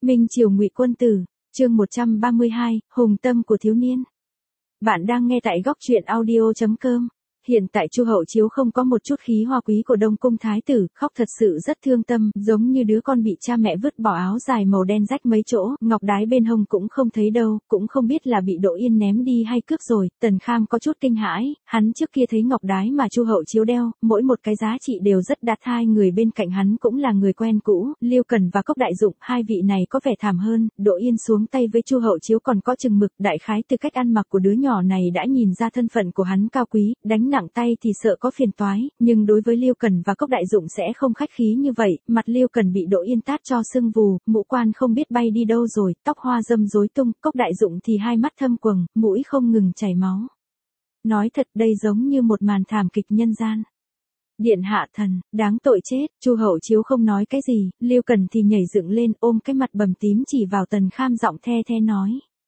Minh Triều Ngụy Quân Tử, chương 132, Hùng tâm của thiếu niên. Bạn đang nghe tại góc truyện audio.com. Hiện tại Chu Hậu Chiếu không có một chút khí hoa quý của Đông Cung Thái tử, khóc thật sự rất thương tâm, giống như đứa con bị cha mẹ vứt bỏ áo dài màu đen rách mấy chỗ, ngọc đái bên hông cũng không thấy đâu, cũng không biết là bị Đỗ Yên ném đi hay cướp rồi. Tần Kham có chút kinh hãi, hắn trước kia thấy ngọc đái mà Chu Hậu Chiếu đeo, mỗi một cái giá trị đều rất đắt, hai người bên cạnh hắn cũng là người quen cũ, Liêu Cần và Cốc Đại Dụng, hai vị này có vẻ thảm hơn. Đỗ Yên xuống tay với Chu Hậu Chiếu còn có chừng mực, đại khái từ cách ăn mặc của đứa nhỏ này đã nhìn ra thân phận của hắn cao quý, đánh nặng tay thì sợ có phiền toái, nhưng đối với Liêu Cần và Cốc Đại Dụng sẽ không khách khí như vậy. Mặt Liêu Cần bị Đỗ Yên tát cho sưng vù, mũ quan không biết bay đi đâu rồi, tóc hoa râm rối tung, Cốc Đại Dụng thì hai mắt thâm quầng, mũi không ngừng chảy máu. Nói thật, đây giống như một màn thảm kịch nhân gian. Điện hạ thần, đáng tội chết. Chu Hậu Chiếu không nói cái gì, Liêu Cần thì nhảy dựng lên, ôm cái mặt bầm tím chỉ vào Tần Kham, giọng the the nói: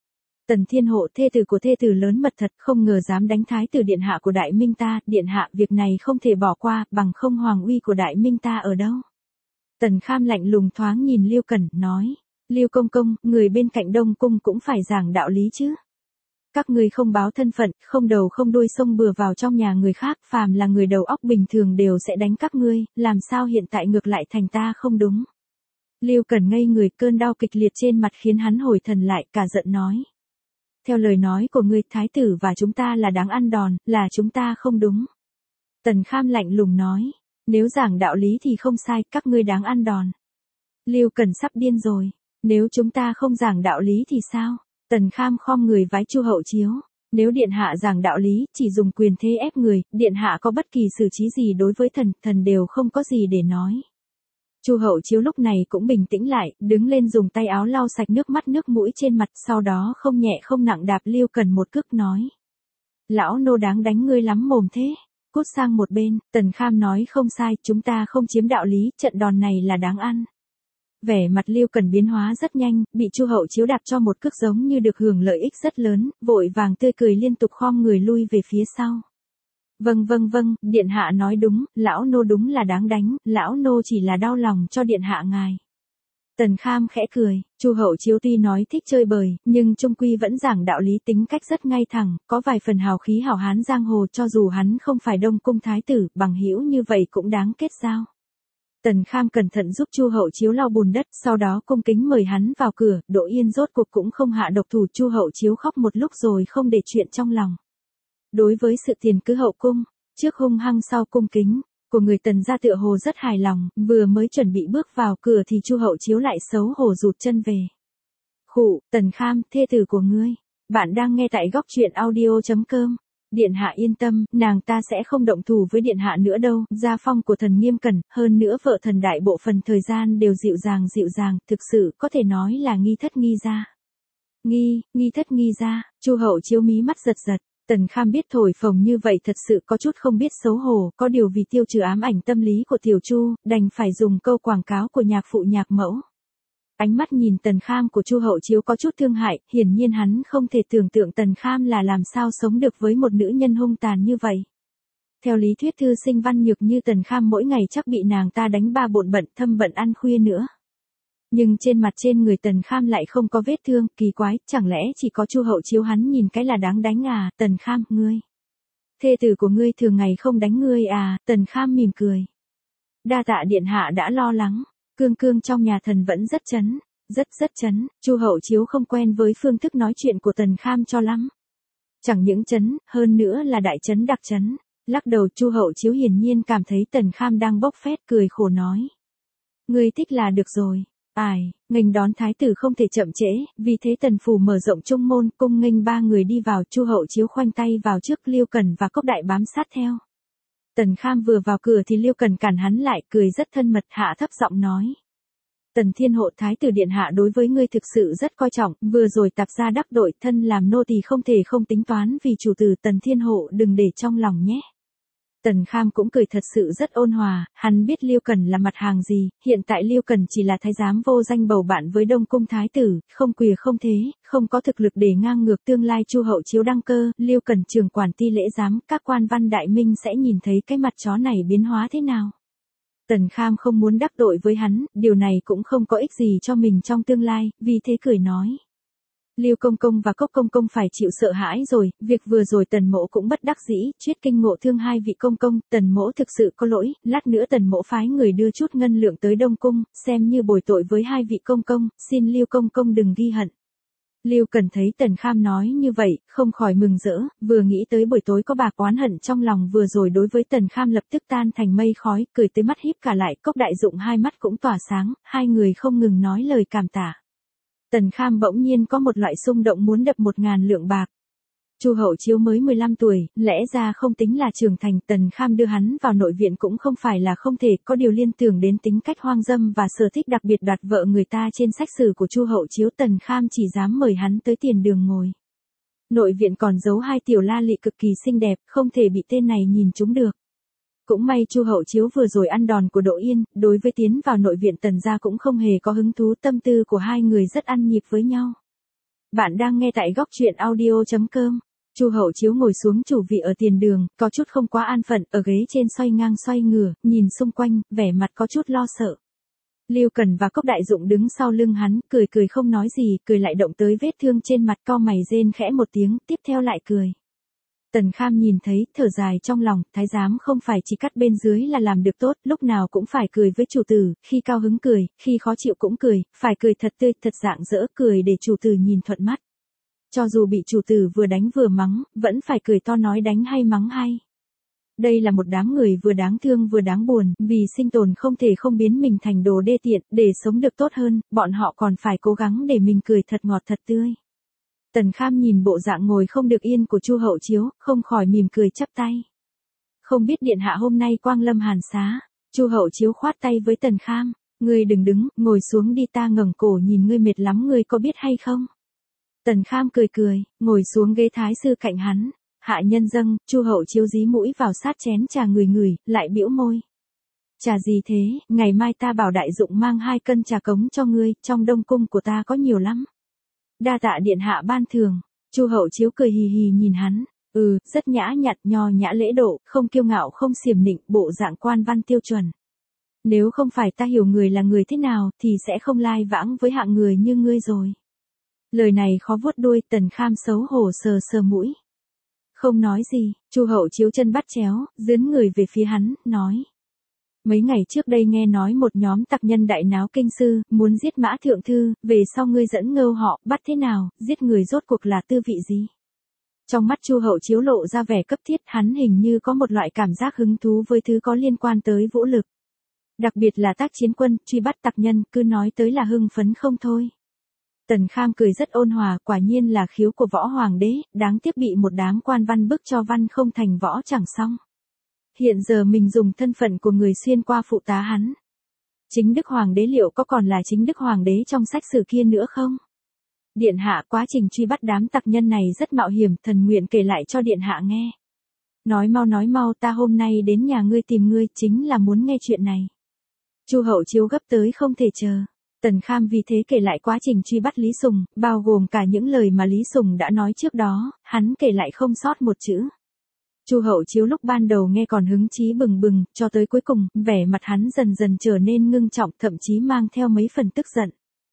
Tần Thiên Hộ, thê tử của thê tử lớn mật thật, không ngờ dám đánh thái tử điện hạ của Đại Minh ta. Điện hạ, việc này không thể bỏ qua, bằng không hoàng uy của Đại Minh ta ở đâu. Tần Kham lạnh lùng thoáng nhìn Liêu Cần, nói: Liêu công công, người bên cạnh Đông Cung cũng phải giảng đạo lý chứ. Các ngươi không báo thân phận, không đầu không đuôi xông bừa vào trong nhà người khác, phàm là người đầu óc bình thường đều sẽ đánh các ngươi, làm sao hiện tại ngược lại thành ta không đúng. Liêu Cần ngây người, cơn đau kịch liệt trên mặt khiến hắn hồi thần lại, cả giận nói: Theo lời nói của ngươi, thái tử và chúng ta là đáng ăn đòn, là chúng ta không đúng. Tần Kham lạnh lùng nói: Nếu giảng đạo lý thì không sai, các ngươi đáng ăn đòn. Liêu Cần sắp điên rồi: Nếu chúng ta không giảng đạo lý thì sao? Tần Kham khom người vái Chu Hậu Chiếu: Nếu điện hạ giảng đạo lý, chỉ dùng quyền thế ép người, điện hạ có bất kỳ xử trí gì đối với thần đều không có gì để nói. Chu Hậu Chiếu lúc này cũng bình tĩnh lại, đứng lên dùng tay áo lau sạch nước mắt nước mũi trên mặt, sau đó không nhẹ không nặng đạp Liêu Cần một cước, nói: Lão nô đáng đánh ngươi lắm mồm thế. Cút sang một bên. Tần Kham nói: Không sai, chúng ta không chiếm đạo lý, trận đòn này là đáng ăn. Vẻ mặt Liêu Cần biến hóa rất nhanh, bị Chu Hậu Chiếu đạp cho một cước giống như được hưởng lợi ích rất lớn, vội vàng tươi cười liên tục khom người lui về phía sau. Vâng, điện hạ nói đúng, lão nô đúng là đáng đánh, lão nô chỉ là đau lòng cho điện hạ ngài. Tần Kham khẽ cười, Chu Hậu Chiếu tuy nói thích chơi bời, nhưng trung quy vẫn giảng đạo lý, tính cách rất ngay thẳng, có vài phần hào khí hảo hán giang hồ, cho dù hắn không phải Đông Cung Thái tử, bằng hữu như vậy cũng đáng kết giao. Tần Kham cẩn thận giúp Chu Hậu Chiếu lau bùn đất, sau đó cung kính mời hắn vào cửa. Đỗ Yên rốt cuộc cũng không hạ độc thủ. Chu Hậu Chiếu khóc một lúc rồi không để chuyện trong lòng. Đối với sự tiền cứ hậu cung, trước hung hăng sau cung kính, của người Tần gia tựa hồ rất hài lòng, vừa mới chuẩn bị bước vào cửa thì Chu Hậu Chiếu lại xấu hổ rụt chân về. Khụ, Tần Kham, thê tử của ngươi. Bạn đang nghe tại góc truyện audio.com. Điện hạ yên tâm, nàng ta sẽ không động thủ với điện hạ nữa đâu. Gia phong của thần nghiêm cẩn, hơn nữa vợ thần đại bộ phần thời gian đều dịu dàng, thực sự có thể nói là nghi thất nghi gia. Nghi thất nghi gia. Chu Hậu Chiếu mí mắt giật. Tần Kham biết thổi phồng như vậy thật sự có chút không biết xấu hổ, có điều vì tiêu trừ ám ảnh tâm lý của Tiểu Chu, đành phải dùng câu quảng cáo của nhạc phụ nhạc mẫu. Ánh mắt nhìn Tần Kham của Chu Hậu Chiếu có chút thương hại, hiển nhiên hắn không thể tưởng tượng Tần Kham là làm sao sống được với một nữ nhân hung tàn như vậy. Theo lý thuyết thư sinh văn nhược như Tần Kham mỗi ngày chắc bị nàng ta đánh ba bộn bận thâm bận ăn khuya nữa. Nhưng trên mặt trên người Tần Kham lại không có vết thương, kỳ quái, chẳng lẽ chỉ có Chu Hậu Chiếu hắn nhìn cái là đáng đánh à? Tần Kham, ngươi, thê tử của ngươi thường ngày không đánh ngươi à? Tần Kham mỉm cười. Đa tạ điện hạ đã lo lắng. Cương trong nhà thần vẫn rất chấn, rất chấn. Chu Hậu Chiếu không quen với phương thức nói chuyện của Tần Kham cho lắm. Chẳng những chấn, hơn nữa là đại chấn đặc chấn. Lắc đầu, Chu Hậu Chiếu hiển nhiên cảm thấy Tần Kham đang bốc phét, cười khổ nói: Ngươi thích là được rồi. Nghênh đón thái tử không thể chậm trễ, vì thế Tần phủ mở rộng trung môn, cung nghênh ba người đi vào. Chu Hậu Chiếu khoanh tay vào trước, Liêu Cần và Cốc Đại bám sát theo. Tần Kham vừa vào cửa thì Liêu Cần cản hắn lại, cười rất thân mật, hạ thấp giọng nói: Tần Thiên Hộ, thái tử điện hạ đối với ngươi thực sự rất coi trọng, vừa rồi tạp gia đắc tội, thân làm nô tỳ không thể không tính toán vì chủ tử. Tần Thiên Hộ đừng để trong lòng nhé. Tần Kham cũng cười thật sự rất ôn hòa, hắn biết Liêu Cần là mặt hàng gì, hiện tại Liêu Cần chỉ là thái giám vô danh bầu bạn với Đông Cung Thái tử, không quìa không thế, không có thực lực để ngang ngược tương lai Chu Hậu Chiếu đăng cơ, Liêu Cần trưởng quản ti lễ giám, các quan văn Đại Minh sẽ nhìn thấy cái mặt chó này biến hóa thế nào. Tần Kham không muốn đắc tội với hắn, điều này cũng không có ích gì cho mình trong tương lai, vì thế cười nói. Lưu Công Công và Cốc Công Công phải chịu sợ hãi rồi, việc vừa rồi Tần Mỗ cũng bất đắc dĩ, chuyết kinh ngộ thương hai vị công công, Tần Mỗ thực sự có lỗi, lát nữa Tần Mỗ phái người đưa chút ngân lượng tới Đông Cung, xem như bồi tội với hai vị công công, xin Lưu Công Công đừng ghi hận. Lưu Cần thấy Tần Kham nói như vậy, không khỏi mừng rỡ, vừa nghĩ tới buổi tối có bạc oán hận trong lòng vừa rồi đối với Tần Kham lập tức tan thành mây khói, cười tới mắt híp cả lại, Cốc Đại Dụng hai mắt cũng tỏa sáng, hai người không ngừng nói lời cảm tạ. Tần Kham bỗng nhiên có một loại xung động muốn đập 1.000 lượng bạc. Chu Hậu Chiếu mới 15 tuổi, lẽ ra không tính là trưởng thành, Tần Kham đưa hắn vào nội viện cũng không phải là không thể, có điều liên tưởng đến tính cách hoang dâm và sở thích đặc biệt đoạt vợ người ta trên sách sử của Chu Hậu Chiếu, Tần Kham chỉ dám mời hắn tới tiền đường ngồi. Nội viện còn giấu hai tiểu la lị cực kỳ xinh đẹp, không thể bị tên này nhìn trúng được. Cũng may Chu Hậu Chiếu vừa rồi ăn đòn của Đỗ Yên, đối với tiến vào nội viện Tần gia cũng không hề có hứng thú, tâm tư của hai người rất ăn nhịp với nhau. Bạn đang nghe tại góc truyện audio.com. Chu Hậu Chiếu ngồi xuống chủ vị ở tiền đường, có chút không quá an phận, ở ghế trên xoay ngang xoay ngửa, nhìn xung quanh, vẻ mặt có chút lo sợ. Lưu Cần và Cốc Đại Dụng đứng sau lưng hắn, cười cười không nói gì, cười lại động tới vết thương trên mặt, cau mày rên khẽ một tiếng, tiếp theo lại cười. Tần Kham nhìn thấy, thở dài trong lòng, thái giám không phải chỉ cắt bên dưới là làm được tốt, lúc nào cũng phải cười với chủ tử, khi cao hứng cười, khi khó chịu cũng cười, phải cười thật tươi, thật rạng rỡ, cười để chủ tử nhìn thuận mắt. Cho dù bị chủ tử vừa đánh vừa mắng, vẫn phải cười to nói đánh hay mắng hay. Đây là một đám người vừa đáng thương vừa đáng buồn, vì sinh tồn không thể không biến mình thành đồ đê tiện, để sống được tốt hơn, bọn họ còn phải cố gắng để mình cười thật ngọt thật tươi. Tần Kham nhìn bộ dạng ngồi không được yên của Chu Hậu Chiếu, không khỏi mỉm cười chắp tay. Không biết điện hạ hôm nay quang lâm hàn xá. Chu Hậu Chiếu khoát tay với Tần Kham, ngươi đừng đứng, ngồi xuống đi, ta ngẩng cổ nhìn ngươi mệt lắm, ngươi có biết hay không? Tần Kham cười cười, ngồi xuống ghế thái sư cạnh hắn. Hạ nhân dâng, Chu Hậu Chiếu dí mũi vào sát chén trà ngửi, lại bĩu môi. Trà gì thế, ngày mai ta bảo Đại Dụng mang 2 cân trà cống cho ngươi, trong Đông Cung của ta có nhiều lắm. Đa tạ điện hạ ban thường. Chu Hậu Chiếu cười hì hì nhìn hắn, rất nhã nhặn, nho nhã lễ độ, không kiêu ngạo không xiểm nịnh, bộ dạng quan văn tiêu chuẩn. Nếu không phải ta hiểu người là người thế nào, thì sẽ không lai vãng với hạng người như ngươi rồi. Lời này khó vuốt đuôi, Tần Kham xấu hổ sờ sờ mũi. Không nói gì, Chu Hậu Chiếu chân bắt chéo, dướn người về phía hắn, nói. Mấy ngày trước đây nghe nói một nhóm tặc nhân đại náo kinh sư, muốn giết Mã Thượng Thư, về sau ngươi dẫn ngâu họ, bắt thế nào, giết người rốt cuộc là tư vị gì? Trong mắt Chu Hậu Chiếu lộ ra vẻ cấp thiết, hắn hình như có một loại cảm giác hứng thú với thứ có liên quan tới vũ lực. Đặc biệt là tác chiến quân, truy bắt tặc nhân, cứ nói tới là hưng phấn không thôi. Tần Kham cười rất ôn hòa, quả nhiên là khiếu của võ hoàng đế, đáng tiếc bị một đám quan văn bức cho văn không thành võ chẳng xong. Hiện giờ mình dùng thân phận của người xuyên qua phụ tá hắn. Chính Đức Hoàng đế liệu có còn là chính Đức Hoàng đế trong sách sử kia nữa không? Điện hạ, quá trình truy bắt đám tặc nhân này rất mạo hiểm, thần nguyện kể lại cho điện hạ nghe. Nói mau, ta hôm nay đến nhà ngươi tìm ngươi, chính là muốn nghe chuyện này. Chu Hậu Chiếu gấp tới không thể chờ. Tần Kham vì thế kể lại quá trình truy bắt Lý Sùng, bao gồm cả những lời mà Lý Sùng đã nói trước đó, hắn kể lại không sót một chữ. Chu Hậu Chiếu lúc ban đầu nghe còn hứng chí bừng bừng, cho tới cuối cùng, vẻ mặt hắn dần dần trở nên ngưng trọng, thậm chí mang theo mấy phần tức giận.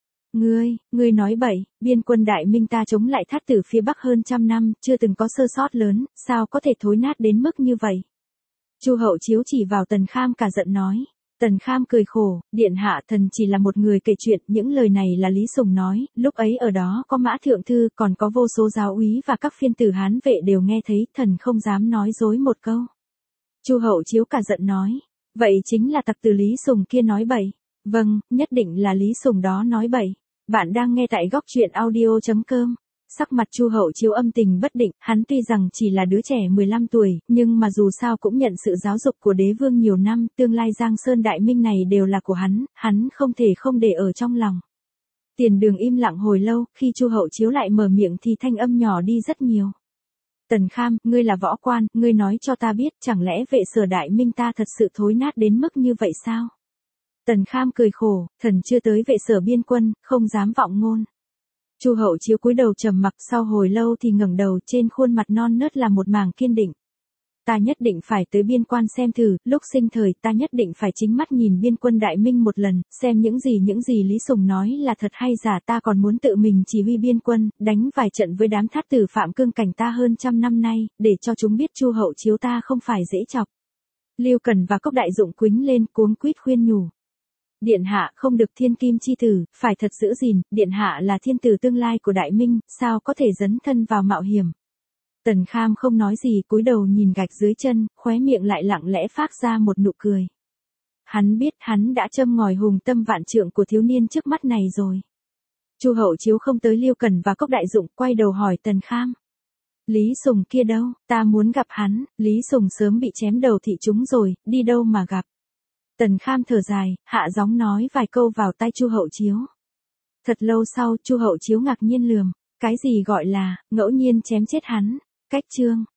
Ngươi nói bậy, biên quân Đại Minh ta chống lại Thát Tử phía Bắc hơn 100 năm, chưa từng có sơ sót lớn, sao có thể thối nát đến mức như vậy? Chu Hậu Chiếu chỉ vào Tần Kham cả giận nói. Tần Kham cười khổ, điện hạ, thần chỉ là một người kể chuyện, những lời này là Lý Sùng nói, lúc ấy ở đó có Mã Thượng Thư, còn có vô số giáo úy và các phiên tử Hán vệ đều nghe thấy, thần không dám nói dối một câu. Chu Hậu Chiếu cả giận nói, vậy chính là tặc tử Lý Sùng kia nói bậy. Vâng, nhất định là Lý Sùng đó nói bậy. Bạn đang nghe tại góc truyện audio.com. Sắc mặt Chu Hậu Chiếu âm tình bất định, hắn tuy rằng chỉ là đứa trẻ 15 tuổi, nhưng mà dù sao cũng nhận sự giáo dục của đế vương nhiều năm, tương lai Giang Sơn Đại Minh này đều là của hắn không thể không để ở trong lòng. Tiền đường im lặng hồi lâu, khi Chu Hậu Chiếu lại mở miệng thì thanh âm nhỏ đi rất nhiều. Tần Kham, ngươi là võ quan, ngươi nói cho ta biết, chẳng lẽ vệ sở Đại Minh ta thật sự thối nát đến mức như vậy sao? Tần Kham cười khổ, thần chưa tới vệ sở biên quân, không dám vọng ngôn. Chu Hậu Chiếu cúi đầu trầm mặc, sau hồi lâu thì ngẩng đầu, trên khuôn mặt non nớt là một mảng kiên định. ta nhất định phải tới biên quan xem thử, lúc sinh thời ta nhất định phải chính mắt nhìn biên quân Đại Minh một lần, xem những gì Lý Sùng nói là thật hay giả, ta còn muốn tự mình chỉ huy biên quân, đánh vài trận với đám thát tử phạm cương cảnh ta hơn trăm năm nay, để cho chúng biết Chu Hậu Chiếu ta không phải dễ chọc. Lưu Cần và Cốc Đại Dụng quýnh lên cuống quýt khuyên nhủ. Điện hạ không được thiên kim chi tử, phải thật giữ gìn, điện hạ là thiên tử tương lai của Đại Minh, sao có thể dấn thân vào mạo hiểm. Tần Kham không nói gì, cúi đầu nhìn gạch dưới chân, khóe miệng lại lặng lẽ phát ra một nụ cười. Hắn biết hắn đã châm ngòi hùng tâm vạn trượng của thiếu niên trước mắt này rồi. Chu Hậu Chiếu không tới Lưu Cần và Cốc Đại Dụng, quay đầu hỏi Tần Kham. Lý Sùng kia đâu, ta muốn gặp hắn. Lý Sùng sớm bị chém đầu thị chúng rồi, đi đâu mà gặp. Tần Kham thở dài, hạ giọng nói vài câu vào tai Chu Hậu Chiếu. Thật lâu sau, Chu Hậu Chiếu ngạc nhiên lườm, cái gì gọi là ngẫu nhiên chém chết hắn. Cách chương